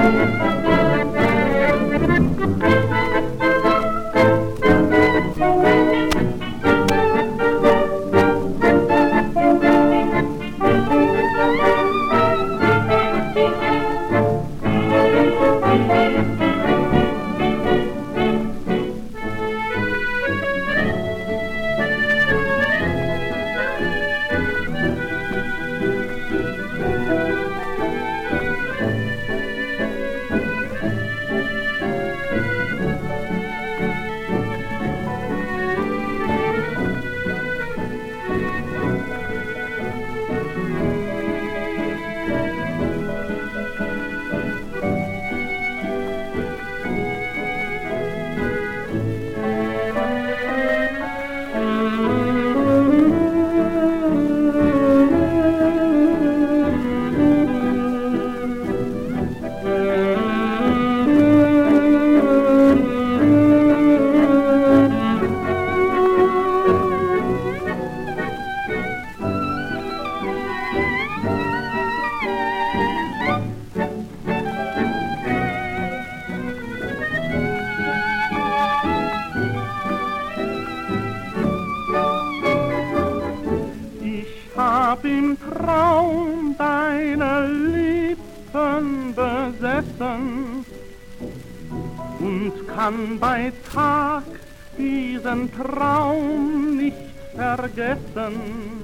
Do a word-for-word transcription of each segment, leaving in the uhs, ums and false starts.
hab im Traum deine Lippen besessen und kann bei Tag diesen Traum nicht vergessen.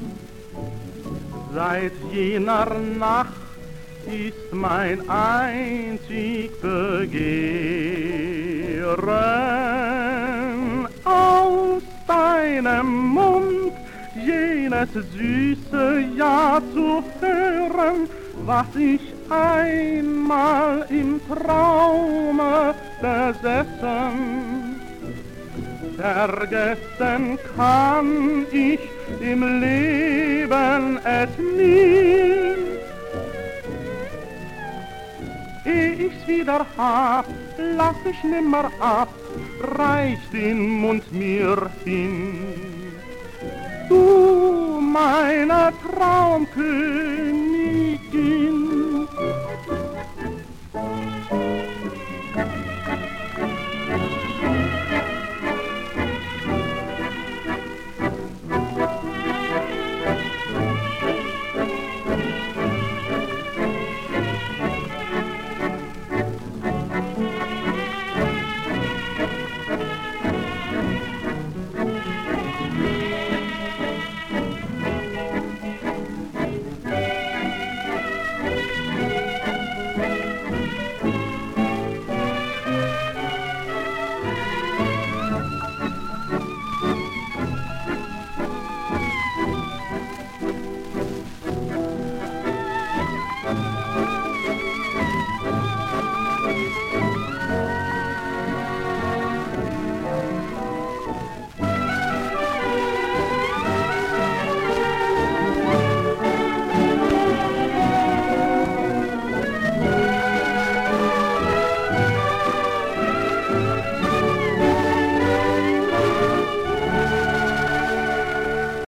Seit jener Nacht ist mein einzig Begehren, aus deinem Mund jenes süße Ja zu hören, was ich einmal im Traume besessen. Vergessen kann ich im Leben es nie. Ehe ich's wieder hab, lass ich nimmer ab, reich den Mund mir hin. Du, meine Traumkönigin,